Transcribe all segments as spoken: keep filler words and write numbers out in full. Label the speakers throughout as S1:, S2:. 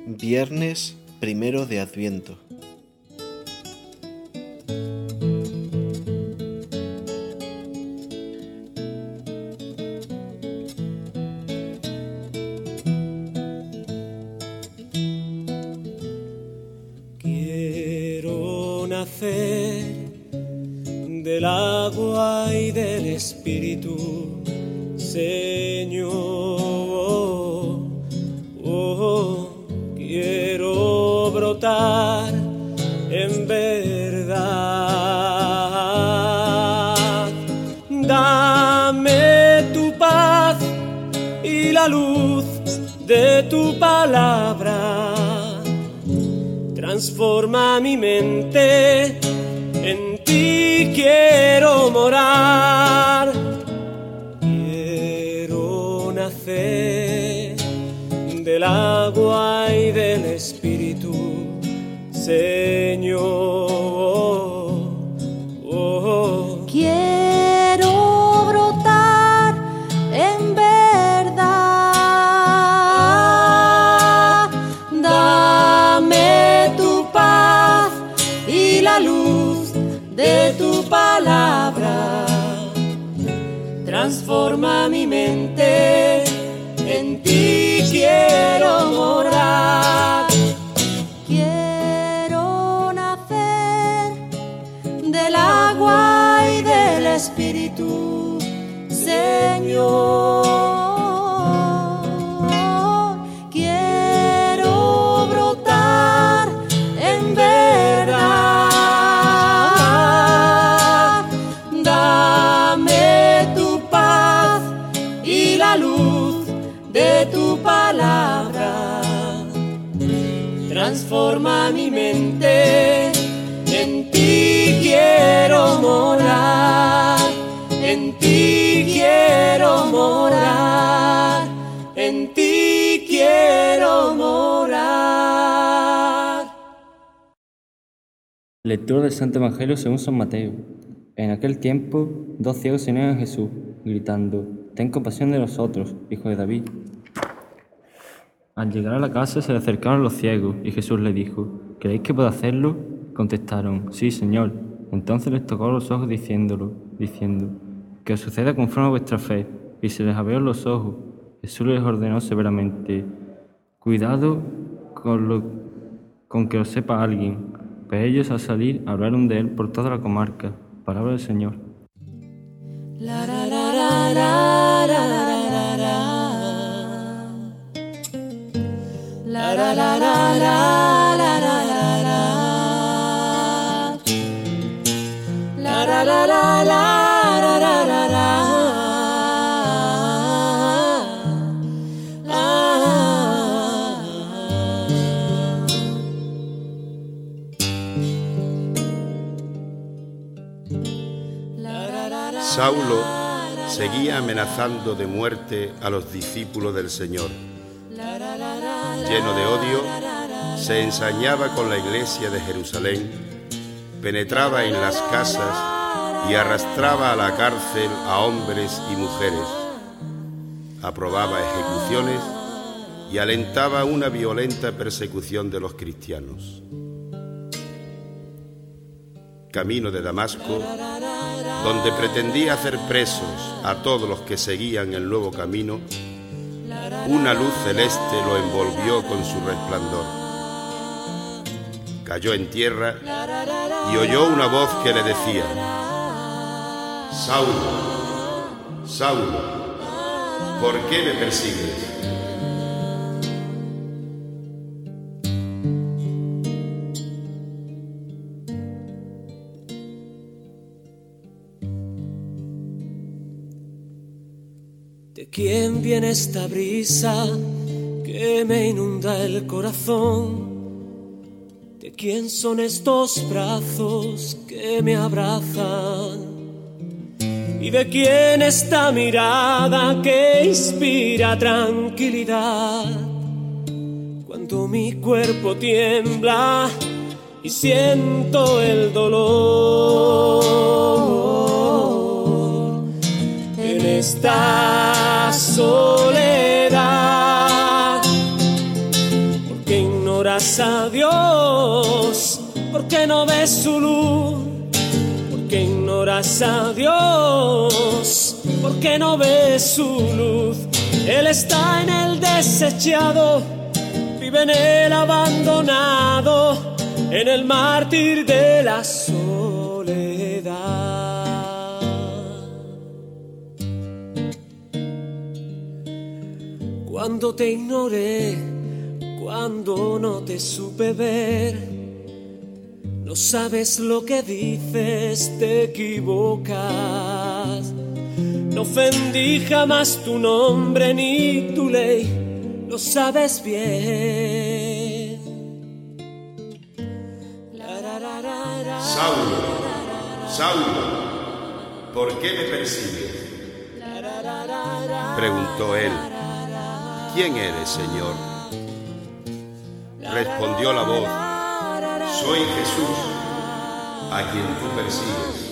S1: Viernes primero de Adviento.
S2: Quiero nacer del agua y del Espíritu, Señor. Oh, quiero brotar en verdad. Dame tu paz y la luz de tu palabra. Transforma mi mente, en ti quiero morar. Quiero nacer del agua y del Espíritu, Señor. Oh.
S3: Quiero brotar en verdad. Dame tu paz y la luz de tu palabra. Transforma mi mente, en ti quiero morar. Quiero nacer del agua y del Espíritu, Señor. Quiero brotar en verdad. Dame tu paz y la luz de tu palabra. Transforma mi mente, en ti quiero morar. En ti quiero morar. En ti quiero morar.
S4: Lectura del Santo Evangelio según San Mateo. En aquel tiempo, dos ciegos se unieron a Jesús, gritando: «Ten compasión de nosotros, hijo de David». Al llegar a la casa se le acercaron los ciegos, y Jesús les dijo: «¿Creéis que puedo hacerlo?». Contestaron: «Sí, Señor». Entonces les tocó los ojos diciéndolo, diciendo: «Que os suceda conforme a vuestra fe». Y se les abrieron los ojos. Jesús les ordenó severamente: «Cuidado con, lo, con que lo sepa alguien». Pero ellos, al salir, hablaron de él por toda la comarca. Palabra del Señor.
S3: La, la, la, la, la, la, la, la, la. La, la, la, la, la, la, la, la, la. La, la, la, la, la, la, la, la, la.
S5: Saulo seguía amenazando de muerte a los discípulos del Señor. Lleno de odio, se ensañaba con la iglesia de Jerusalén, penetraba en las casas y arrastraba a la cárcel a hombres y mujeres. Aprobaba ejecuciones y alentaba una violenta persecución de los cristianos. Camino de Damasco, donde pretendía hacer presos a todos los que seguían el nuevo camino, una luz celeste lo envolvió con su resplandor. Cayó en tierra y oyó una voz que le decía: «Saulo, Saulo, ¿por qué me persigues?».
S2: ¿De quién viene esta brisa que me inunda el corazón? ¿De quién son estos brazos que me abrazan? ¿Y de quién esta mirada que inspira tranquilidad? Cuando mi cuerpo tiembla y siento el dolor en esta soledad, porque ignorar ignoras a Dios? ¿Por qué no ves su luz? ¿Por qué ignoras a Dios? ¿Por qué no ves su luz? Él está en el desechado, vive en el abandonado, en el mártir de la soledad. Cuando te ignoré, cuando no te supe ver, no sabes lo que dices, te equivocas. No ofendí jamás tu nombre ni tu ley, lo sabes bien.
S5: Saulo, Saulo, ¿por qué me persigues? Preguntó él. ¿Quién eres, Señor? Respondió la voz. Soy Jesús, a quien tú persigues.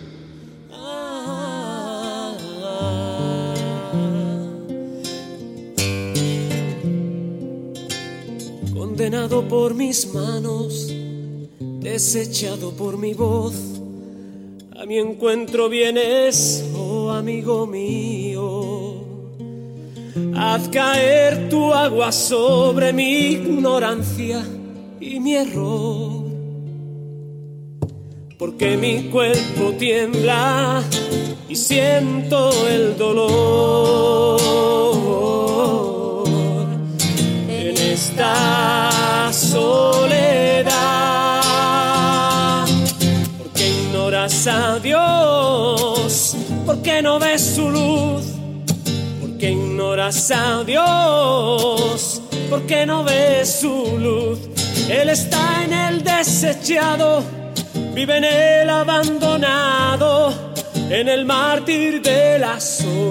S2: Condenado por mis manos, desechado por mi voz, a mi encuentro vienes, oh amigo mío. Haz caer tu agua sobre mi ignorancia y mi error, porque mi cuerpo tiembla y siento el dolor en esta soledad. Porque ignoras a Dios, porque no ves su luz. Porque ignoras a Dios, porque no ves su luz. Él está en el desechado, vive en el abandonado, en el mártir de la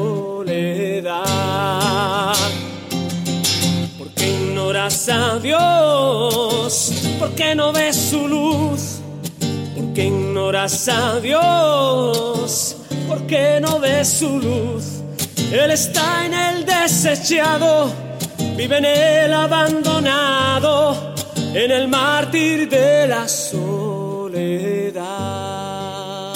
S2: soledad. Porque ignoras a Dios, porque no ves su luz. Porque ignoras a Dios, porque no ves su luz. Él está en el desechado, vive en el abandonado, en el mártir de la soledad.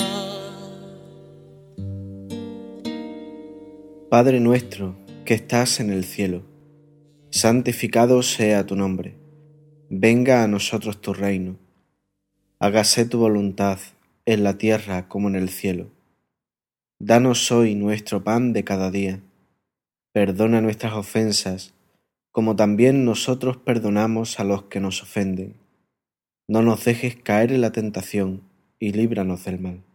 S1: Padre nuestro, que estás en el cielo, santificado sea tu nombre. Venga a nosotros tu reino. Hágase tu voluntad, en la tierra como en el cielo. Danos hoy nuestro pan de cada día. Perdona nuestras ofensas, como también nosotros perdonamos a los que nos ofenden. No nos dejes caer en la tentación, y líbranos del mal.